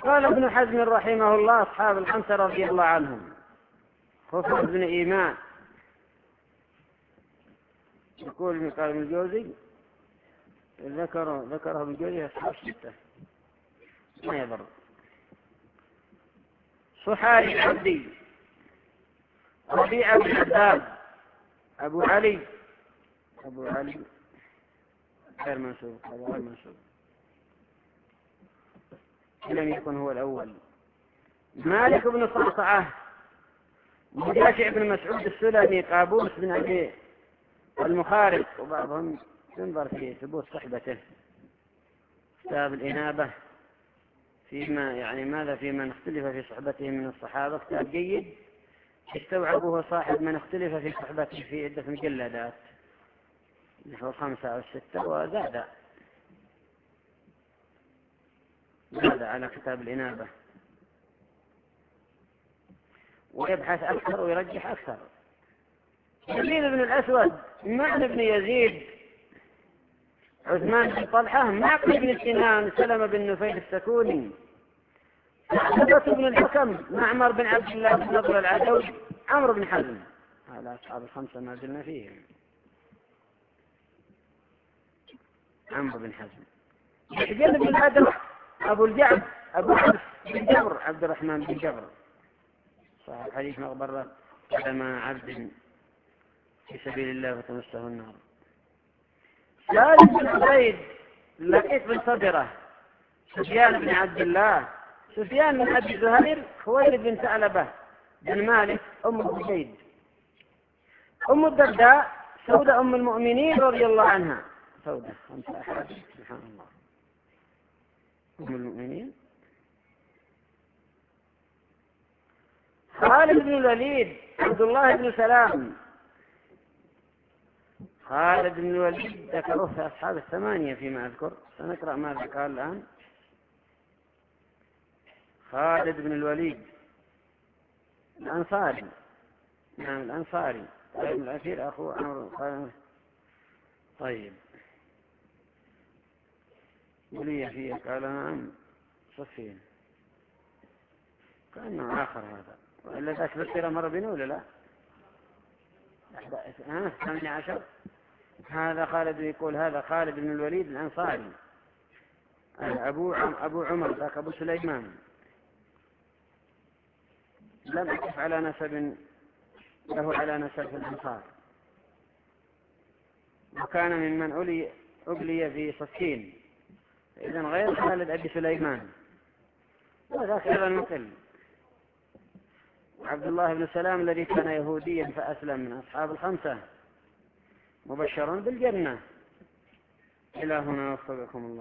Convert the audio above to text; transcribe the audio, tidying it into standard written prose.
قال ابن حزم رحمه الله: أصحاب الخمسة رضي الله عنهم خفر بن إيمان، يقول ابن قال الجوزي ذكره ابن الجوزي أصحاب ستة ما يضر. صحاري العبدي، ربيع بن عباد، أبو علي غير منسوب، هذا غير منسوب، لم يكن هو الأول. مالك بن صعصعة، مجاشع بن مسعود السلمي، قابوس بن أبي المخارق، وبعضهم ينظر في ثبوت صحبته. كتاب الإنابة فيما يعني ماذا في من اختلف في صحبته من الصحابة، كتاب جيد استوعبه صاحب من اختلف في صحبته في عدة مجلدات نحو 5 أو 6، وزاد على كتاب الإنابة، ويبحث أكثر ويرجح أكثر. يزيد بن الأسود، معن بن يزيد، عثمان بن طلحة، معقل بن سنان، سلمة بن نفيل السكوني، عبدة بن الحكم، معمر بن عبد الله بن نضر العدوي، عمرو بن حزم. هذا أصحاب الخمسة ما زلنا فيهم. عمرو بن حزم، يحجل بن الأدرع، أبو الجعد، أبو عبد بن جبر، عبد الرحمن بن جبر، صاحب حديث مغبرة قدم عبد في سبيل الله فتمسه النار. سالم بن عبيد، لقيط بن صدرة، سفيان بن عبد الله، سفيان بن أبي زهير، خويلد بن ثعلبة بن مالك، أم زيد، أم الدرداء، سودة أم المؤمنين رضي الله عنها. سودة 5 أحاديث، سبحان الله، أم المؤمنين. خالد بن الوليد، عبد الله بن سلام. خالد بن الوليد ذكروه في أصحاب الثمانية فيما أذكر، سنقرأ ماذا قال الآن. خالد بن الوليد الأنصاري، نعم الأنصاري، طيب الأخير أخوه عمرو. طيب ولي فيه قال نعم صفين، كأنه آخر هذا، وإلا ذاك بسيرة مرة بينه ولا لا؟ 18. هذا خالد يقول هذا خالد بن الوليد الأنصاري، أبو عمر، ذاك أبو سليمان، لم أقف على نسب له على نسب في الأنصار، وكان ممن أبلي في صفين، إذن غير خالد أبي سليمان، وذاك أيضا مقل. عبد الله بن سلام الذي كان يهوديا فأسلم، من أصحاب الخمسة مبشرون بالجنة. إلى هنا وفقكم الله.